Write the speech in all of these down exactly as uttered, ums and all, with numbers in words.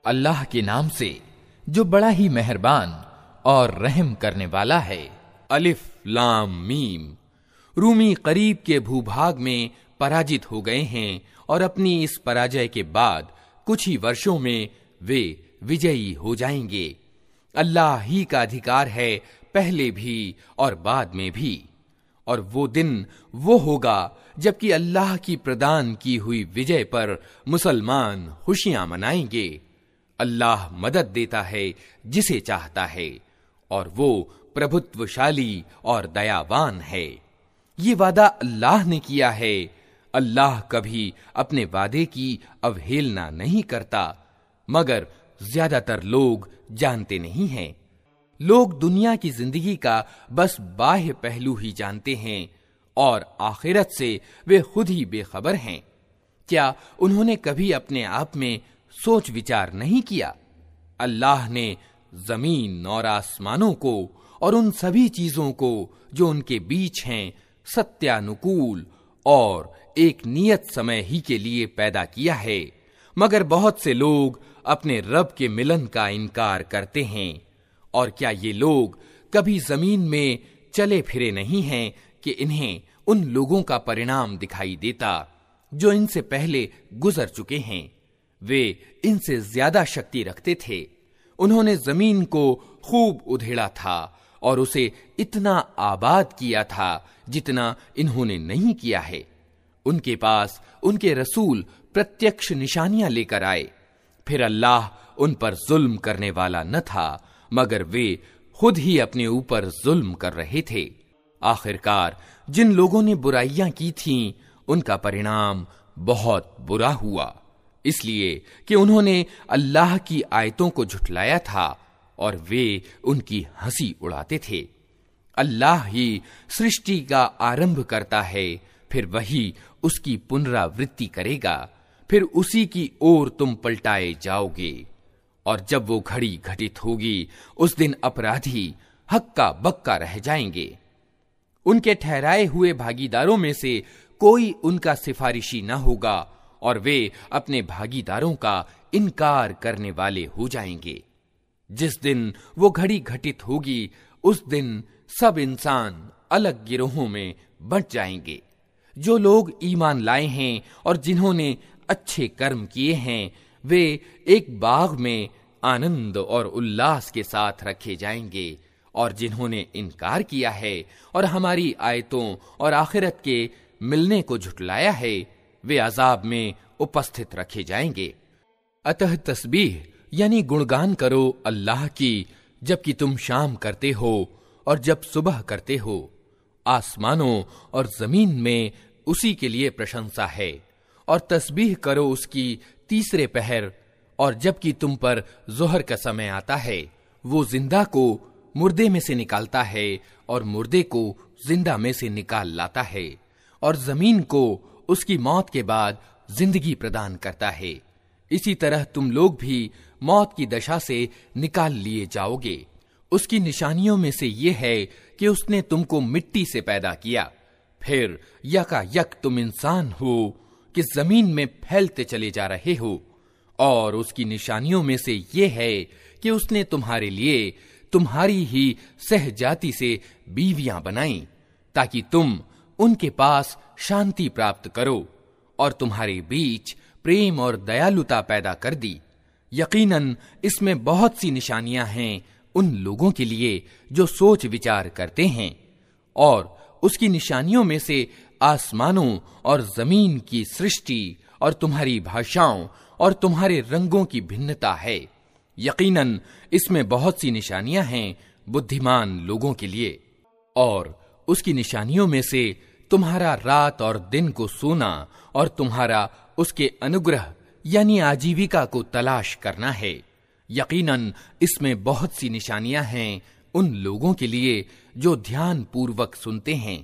अल्लाह के नाम से जो बड़ा ही मेहरबान और रहम करने वाला है। अलिफ लाम मीम। रूमी करीब के भूभाग में पराजित हो गए हैं और अपनी इस पराजय के बाद कुछ ही वर्षों में वे विजयी हो जाएंगे। अल्लाह ही का अधिकार है पहले भी और बाद में भी। और वो दिन वो होगा जबकि अल्लाह की प्रदान की हुई विजय पर मुसलमान खुशियां मनाएंगे। अल्लाह मदद देता है जिसे चाहता है और वो प्रभुत्वशाली और दयावान है। ये वादा अल्लाह ने किया है। अल्लाह कभी अपने वादे की अवहेलना नहीं करता, मगर ज्यादातर लोग जानते नहीं हैं। लोग दुनिया की जिंदगी का बस बाह्य पहलू ही जानते हैं और आखिरत से वे खुद ही बेखबर हैं। क्या उन्होंने कभी अपने आप में सोच विचार नहीं किया? अल्लाह ने जमीन और आसमानों को और उन सभी चीजों को जो उनके बीच हैं सत्यानुकूल और एक नियत समय ही के लिए पैदा किया है, मगर बहुत से लोग अपने रब के मिलन का इनकार करते हैं। और क्या ये लोग कभी जमीन में चले फिरे नहीं हैं कि इन्हें उन लोगों का परिणाम दिखाई देता जो इनसे पहले गुजर चुके हैं? वे इनसे ज्यादा शक्ति रखते थे। उन्होंने जमीन को खूब उधेड़ा था और उसे इतना आबाद किया था जितना इन्होंने नहीं किया है। उनके पास उनके रसूल प्रत्यक्ष निशानियां लेकर आए, फिर अल्लाह उन पर जुल्म करने वाला न था, मगर वे खुद ही अपने ऊपर जुल्म कर रहे थे। आखिरकार जिन लोगों ने बुराइयां की थीं, उनका परिणाम बहुत बुरा हुआ, इसलिए कि उन्होंने अल्लाह की आयतों को झुठलाया था और वे उनकी हंसी उड़ाते थे। अल्लाह ही सृष्टि का आरंभ करता है, फिर वही उसकी पुनरावृत्ति करेगा, फिर उसी की ओर तुम पलटाए जाओगे। और जब वो घड़ी घटित होगी, उस दिन अपराधी हक्का बक्का रह जाएंगे। उनके ठहराए हुए भागीदारों में से कोई उनका सिफारिशी न होगा और वे अपने भागीदारों का इनकार करने वाले हो जाएंगे। जिस दिन वो घड़ी घटित होगी, उस दिन सब इंसान अलग गिरोहों में बंट जाएंगे। जो लोग ईमान लाए हैं और जिन्होंने अच्छे कर्म किए हैं, वे एक बाग में आनंद और उल्लास के साथ रखे जाएंगे, और जिन्होंने इनकार किया है और हमारी आयतों और आखिरत के मिलने को झुठलाया है, वे अजाब में उपस्थित रखे जाएंगे। अतः तस्बीह यानी गुणगान करो अल्लाह की, जबकि तुम शाम करते हो और जब सुबह करते हो। आसमानों और जमीन में उसी के लिए प्रशंसा है। और तस्बीह करो उसकी तीसरे पहर, और जबकि तुम पर जोहर का समय आता है, वो जिंदा को मुर्दे में से निकालता है और मुर्दे को जिंदा में से निकाल लाता है, और जमीन को उसकी मौत के बाद जिंदगी प्रदान करता है। इसी तरह तुम लोग भी मौत की दशा से निकाल लिए जाओगे। उसकी निशानियों में से ये है कि उसने तुमको मिट्टी से पैदा किया, फिर यकायक तुम इंसान हो कि जमीन में फैलते चले जा रहे हो। और उसकी निशानियों में से ये है कि उसने तुम्हारे लिए तुम्हारी ही सहजाति से बीवियां बनाई, ताकि तुम उनके पास शांति प्राप्त करो, और तुम्हारे बीच प्रेम और दयालुता पैदा कर दी। यकीनन इसमें बहुत सी निशानियां हैं उन लोगों के लिए जो सोच विचार करते हैं। और उसकी निशानियों में से आसमानों और जमीन की सृष्टि और तुम्हारी भाषाओं और तुम्हारे रंगों की भिन्नता है। यकीनन इसमें बहुत सी निशानियां हैं बुद्धिमान लोगों के लिए। और उसकी निशानियों में से तुम्हारा रात और दिन को सोना और तुम्हारा उसके अनुग्रह यानी आजीविका को तलाश करना है। यकीनन इसमें बहुत सी निशानियां हैं उन लोगों के लिए जो ध्यान पूर्वक सुनते हैं।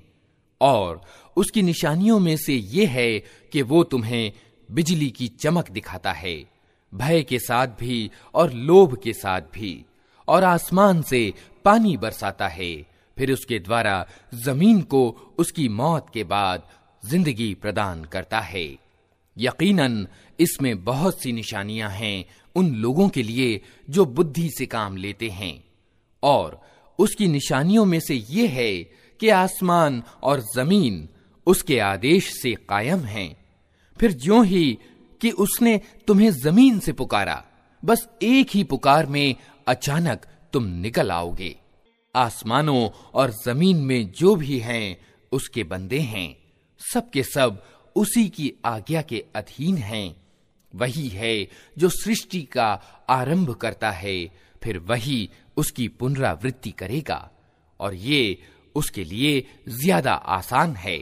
और उसकी निशानियों में से ये है कि वो तुम्हें बिजली की चमक दिखाता है, भय के साथ भी और लोभ के साथ भी, और आसमान से पानी बरसाता है, फिर उसके द्वारा जमीन को उसकी मौत के बाद जिंदगी प्रदान करता है। यकीनन इसमें बहुत सी निशानियां हैं उन लोगों के लिए जो बुद्धि से काम लेते हैं, और उसकी निशानियों में से ये है कि आसमान और जमीन उसके आदेश से कायम हैं। फिर ज्यों ही कि उसने तुम्हें जमीन से पुकारा, बस एक ही पुकार में अचानक तुम निकल आओगे। आसमानों और जमीन में जो भी हैं उसके बंदे हैं, सब के सब उसी की आज्ञा के अधीन हैं। वही है जो सृष्टि का आरंभ करता है, फिर वही उसकी पुनरावृत्ति करेगा, और ये उसके लिए ज्यादा आसान है।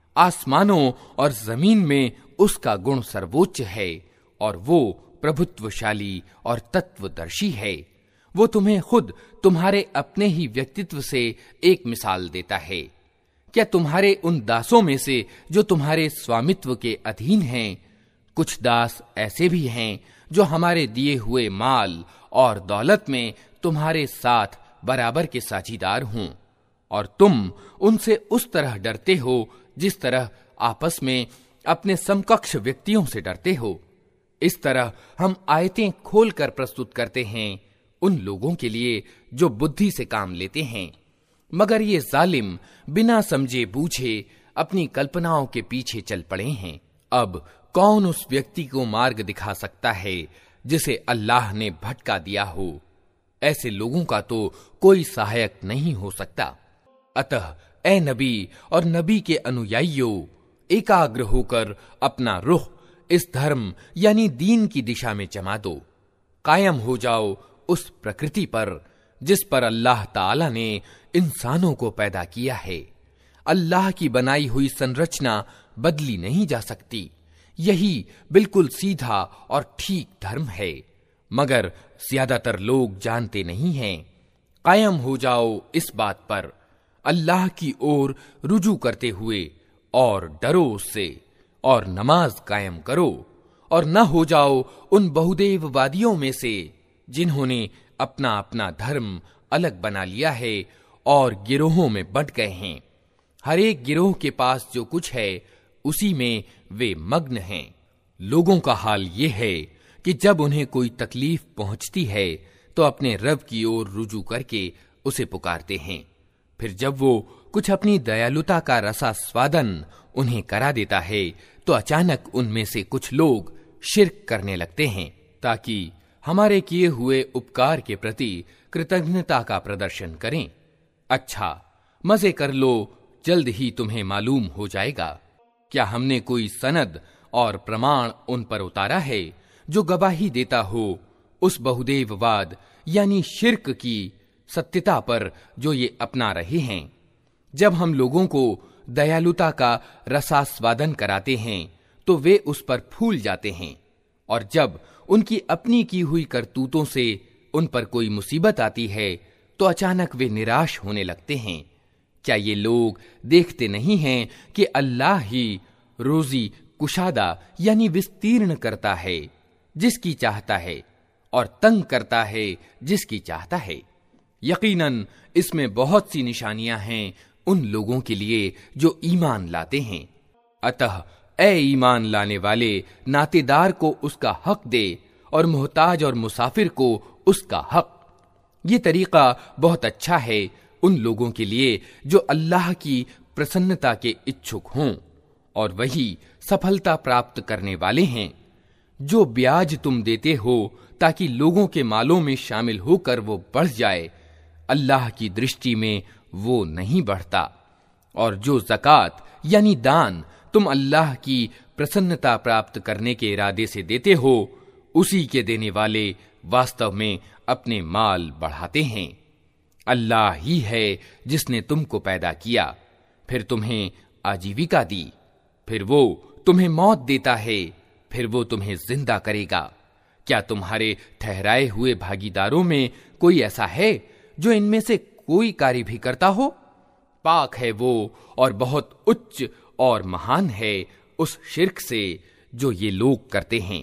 आसमानों और जमीन में उसका गुण सर्वोच्च है, और वो प्रभुत्वशाली और तत्वदर्शी है। वो तुम्हें खुद तुम्हारे अपने ही व्यक्तित्व से एक मिसाल देता है। क्या तुम्हारे उन दासों में से जो तुम्हारे स्वामित्व के अधीन हैं, कुछ दास ऐसे भी हैं जो हमारे दिए हुए माल और दौलत में तुम्हारे साथ बराबर के साझीदार हों, और तुम उनसे उस तरह डरते हो जिस तरह आपस में अपने समकक्ष व्यक्तियों से डरते हो। इस तरह हम आयतें खोलकर प्रस्तुत करते हैं उन लोगों के लिए जो बुद्धि से काम लेते हैं, मगर ये जालिम बिना समझे बूझे अपनी कल्पनाओं के पीछे चल पड़े हैं। अब कौन उस व्यक्ति को मार्ग दिखा सकता है जिसे अल्लाह ने भटका दिया हो? ऐसे लोगों का तो कोई सहायक नहीं हो सकता। अतः ए नबी और नबी के अनुयायियों, एकाग्र होकर अपना रुख इस धर्म यानी दीन की दिशा में जमा दो। कायम हो जाओ उस प्रकृति पर जिस पर अल्लाह ताला ने इंसानों को पैदा किया है। अल्लाह की बनाई हुई संरचना बदली नहीं जा सकती। यही बिल्कुल सीधा और ठीक धर्म है, मगर ज्यादातर लोग जानते नहीं हैं। कायम हो जाओ इस बात पर, अल्लाह की ओर रुजू करते हुए, और डरो उससे, और नमाज कायम करो, और न हो जाओ उन बहुदेववादियों में से जिन्होंने अपना अपना धर्म अलग बना लिया है और गिरोहों में बंट गए हैं। हर एक गिरोह के पास जो कुछ है उसी में वे मग्न हैं। लोगों का हाल ये है कि जब उन्हें कोई तकलीफ पहुंचती है तो अपने रब की ओर रुजू करके उसे पुकारते हैं। फिर जब वो कुछ अपनी दयालुता का रसास्वादन उन्हें करा देता है तो अचानक उनमें से कुछ लोग शिर्क करने लगते हैं, ताकि हमारे किए हुए उपकार के प्रति कृतज्ञता का प्रदर्शन करें। अच्छा, मजे कर लो, जल्द ही तुम्हें मालूम हो जाएगा। क्या हमने कोई सनद और प्रमाण उन पर उतारा है जो गवाही देता हो उस बहुदेववाद यानी शिर्क की सत्यता पर जो ये अपना रहे हैं? जब हम लोगों को दयालुता का रसास्वादन कराते हैं तो वे उस पर फूल जाते हैं, और जब उनकी अपनी की हुई करतूतों से उन पर कोई मुसीबत आती है तो अचानक वे निराश होने लगते हैं। क्या ये लोग देखते नहीं हैं कि अल्लाह ही रोजी कुशादा यानी विस्तीर्ण करता है जिसकी चाहता है, और तंग करता है जिसकी चाहता है? यकीनन इसमें बहुत सी निशानियां हैं उन लोगों के लिए जो ईमान लाते हैं। अतः ए ईमान लाने वाले, नातेदार को उसका हक दे और मोहताज और मुसाफिर को उसका हक। ये तरीका बहुत अच्छा है उन लोगों के लिए जो अल्लाह की प्रसन्नता के इच्छुक हों, और वही सफलता प्राप्त करने वाले हैं। जो ब्याज तुम देते हो ताकि लोगों के मालों में शामिल होकर वो बढ़ जाए, अल्लाह की दृष्टि में वो नहीं बढ़ता। और जो ज़कात यानी दान तुम अल्लाह की प्रसन्नता प्राप्त करने के इरादे से देते हो, उसी के देने वाले वास्तव में अपने माल बढ़ाते हैं। अल्लाह ही है जिसने तुमको पैदा किया, फिर तुम्हें आजीविका दी, फिर वो तुम्हें मौत देता है, फिर वो तुम्हें जिंदा करेगा। क्या तुम्हारे ठहराए हुए भागीदारों में कोई ऐसा है जो इनमें से कोई कार्य भी करता हो? पाक है वो और बहुत उच्च और महान है उस शिर्क से जो ये लोग करते हैं।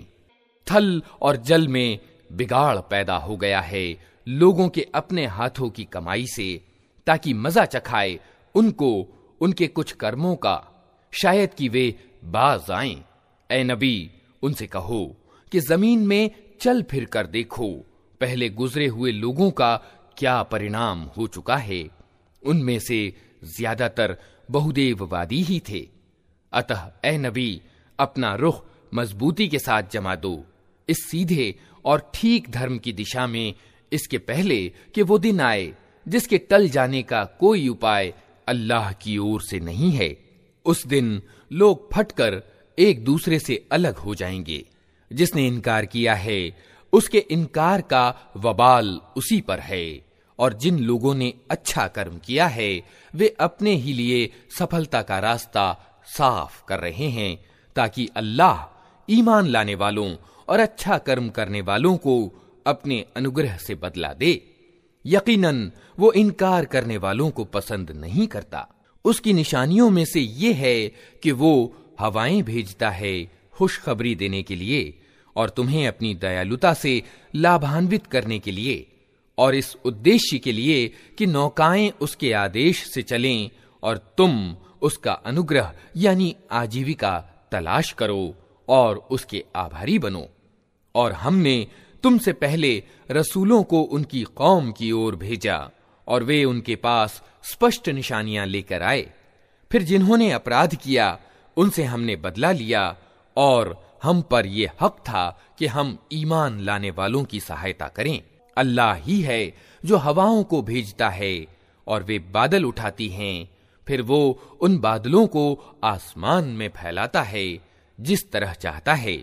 थल और जल में बिगाड़ पैदा हो गया है लोगों के अपने हाथों की कमाई से, ताकि मजा चखाए उनको उनके कुछ कर्मों का, शायद कि वे बाज आएं। ए नबी, उनसे कहो कि जमीन में चल फिर कर देखो पहले गुजरे हुए लोगों का क्या परिणाम हो चुका है। उनमें से ज्यादातर बहुदेववादी ही थे। अतः ए नबी, अपना रुख मजबूती के साथ जमा दो इस सीधे और ठीक धर्म की दिशा में, इसके पहले कि वो दिन आए जिसके टल जाने का कोई उपाय अल्लाह की ओर से नहीं है। उस दिन लोग फटकर एक दूसरे से अलग हो जाएंगे। जिसने इनकार किया है उसके इनकार का वबाल उसी पर है, और जिन लोगों ने अच्छा कर्म किया है वे अपने ही लिए सफलता का रास्ता साफ कर रहे हैं, ताकि अल्लाह ईमान लाने वालों और अच्छा कर्म करने वालों को अपने अनुग्रह से बदला दे। यकीनन वो इनकार करने वालों को पसंद नहीं करता। उसकी निशानियों में से ये है कि वो हवाएं भेजता है खुशखबरी देने के लिए और तुम्हें अपनी दयालुता से लाभान्वित करने के लिए, और इस उद्देश्य के लिए कि नौकाएं उसके आदेश से चलें और तुम उसका अनुग्रह यानी आजीविका तलाश करो और उसके आभारी बनो। और हमने तुमसे पहले रसूलों को उनकी कौम की ओर भेजा और वे उनके पास स्पष्ट निशानियां लेकर आए। फिर जिन्होंने अपराध किया उनसे हमने बदला लिया, और हम पर यह हक था कि हम ईमान लाने वालों की सहायता करें। अल्लाह ही है जो हवाओं को भेजता है और वे बादल उठाती हैं, फिर वो उन बादलों को आसमान में फैलाता है जिस तरह चाहता है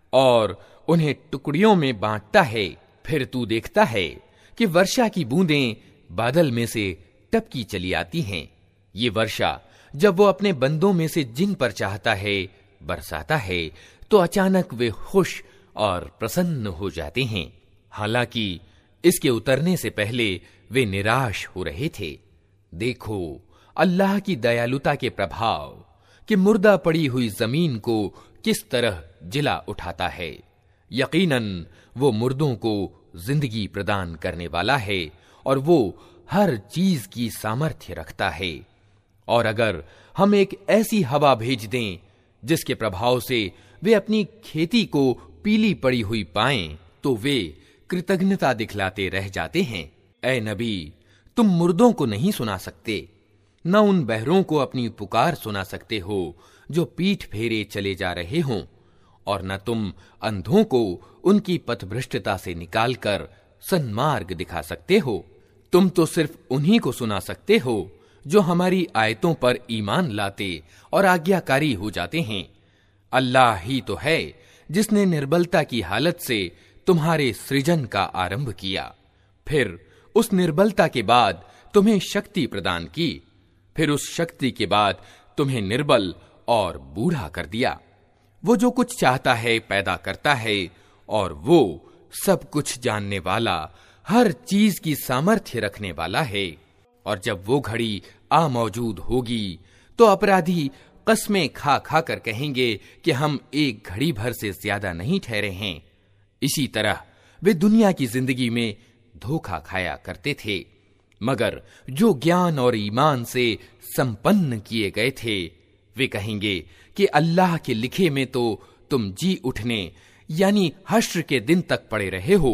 और उन्हें टुकड़ियों में बांटता है। फिर तू देखता है कि वर्षा की बूंदें बादल में से टपकी चली आती हैं। ये वर्षा जब वो अपने बंदों में से जिन पर चाहता है बरसाता है तो अचानक वे खुश और प्रसन्न हो जाते हैं। हालांकि इसके उतरने से पहले वे निराश हो रहे थे। देखो अल्लाह की दयालुता के प्रभाव कि मुर्दा पड़ी हुई जमीन को किस तरह जिला उठाता है। यकीनन वो मुर्दों को जिंदगी प्रदान करने वाला है और वो हर चीज की सामर्थ्य रखता है। और अगर हम एक ऐसी हवा भेज दें जिसके प्रभाव से वे अपनी खेती को पीली पड़ी हुई पाएं, तो वे कृतज्ञता दिखलाते रह जाते हैं। ऐ नबी, तुम मुर्दों को नहीं सुना सकते, न उन बहरों को अपनी पुकार सुना सकते हो जो पीठ फेरे चले जा रहे हों, और न तुम अंधों को उनकी पथभ्रष्टता से निकालकर सन्मार्ग दिखा सकते हो। तुम तो सिर्फ उन्हीं को सुना सकते हो जो हमारी आयतों पर ईमान लाते और आज्ञाकारी हो जाते हैं। अल्लाह ही तो है जिसने निर्बलता की हालत से तुम्हारे सृजन का आरंभ किया, फिर उस निर्बलता के बाद तुम्हें शक्ति प्रदान की, फिर उस शक्ति के बाद तुम्हें निर्बल और बूढ़ा कर दिया। वो जो कुछ चाहता है पैदा करता है, और वो सब कुछ जानने वाला, हर चीज की सामर्थ्य रखने वाला है। और जब वो घड़ी आ मौजूद होगी तो अपराधी कस्में खा खा कर कहेंगे कि हम एक घड़ी भर से ज्यादा नहीं ठहरे हैं। इसी तरह वे दुनिया की जिंदगी में धोखा खाया करते थे, मगर जो ज्ञान और ईमान से संपन्न किए गए थे वे कहेंगे कि अल्लाह के लिखे में तो तुम जी उठने यानी हश्र के दिन तक पड़े रहे हो,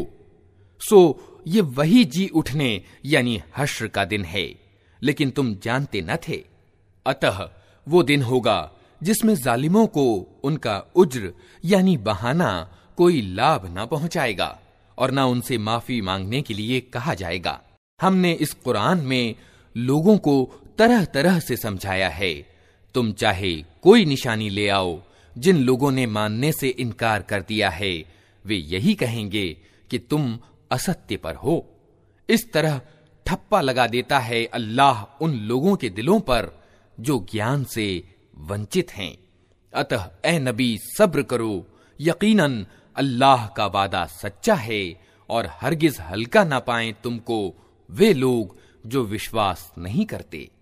सो ये वही जी उठने यानी हश्र का दिन है, लेकिन तुम जानते न थे। अतः वो दिन होगा जिसमें जालिमों को उनका उज्र यानी बहाना कोई लाभ न पहुंचाएगा और न उनसे माफी मांगने के लिए कहा जाएगा। हमने इस कुरान में लोगों को तरह तरह से समझाया है। तुम चाहे कोई निशानी ले आओ, जिन लोगों ने मानने से इनकार कर दिया है वे यही कहेंगे कि तुम असत्य पर हो। इस तरह ठप्पा लगा देता है अल्लाह उन लोगों के दिलों पर जो ज्ञान से वंचित हैं। अतः ए नबी, सब्र करो, यकीनन अल्लाह का वादा सच्चा है और हरगिज हल्का ना पाएं तुमको वे लोग जो विश्वास नहीं करते।